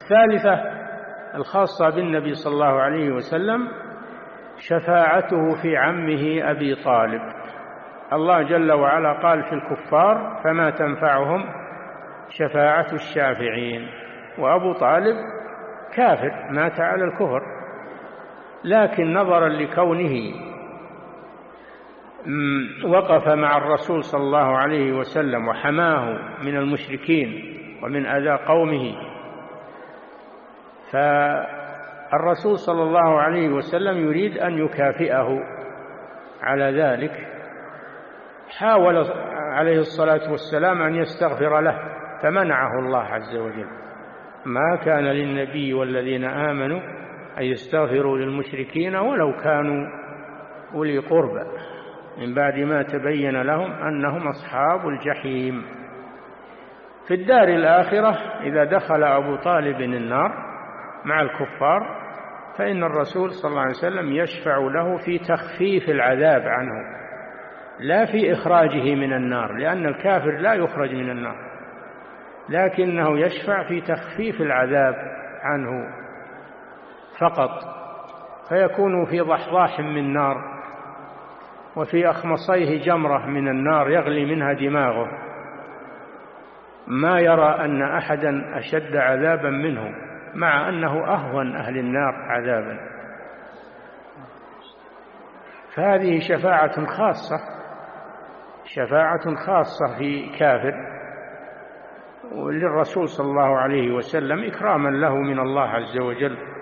الثالثة الخاصة بالنبي صلى الله عليه وسلم شفاعته في عمه أبي طالب. الله جل وعلا قال في الكفار فما تنفعهم شفاعة الشافعين، وأبو طالب كافر مات على الكفر، لكن نظرا لكونه وقف مع الرسول صلى الله عليه وسلم وحماه من المشركين ومن أذى قومه، فالرسول صلى الله عليه وسلم يريد أن يكافئه على ذلك. حاول عليه الصلاة والسلام أن يستغفر له فمنعه الله عز وجل. ما كان للنبي والذين آمنوا أن يستغفروا للمشركين ولو كانوا أولي قربى من بعد ما تبين لهم أنهم أصحاب الجحيم. في الدار الآخرة إذا دخل أبو طالب النار مع الكفار فإن الرسول صلى الله عليه وسلم يشفع له في تخفيف العذاب عنه، لا في إخراجه من النار، لأن الكافر لا يخرج من النار، لكنه يشفع في تخفيف العذاب عنه فقط، فيكون في ضحضاح من نار وفي أخمصيه جمرة من النار يغلي منها دماغه، ما يرى أن أحدا أشد عذابا منه، مع أنه أهون أهل النار عذابا. فهذه شفاعة خاصة في كافر، وللرسول صلى الله عليه وسلم إكراما له من الله عز وجل.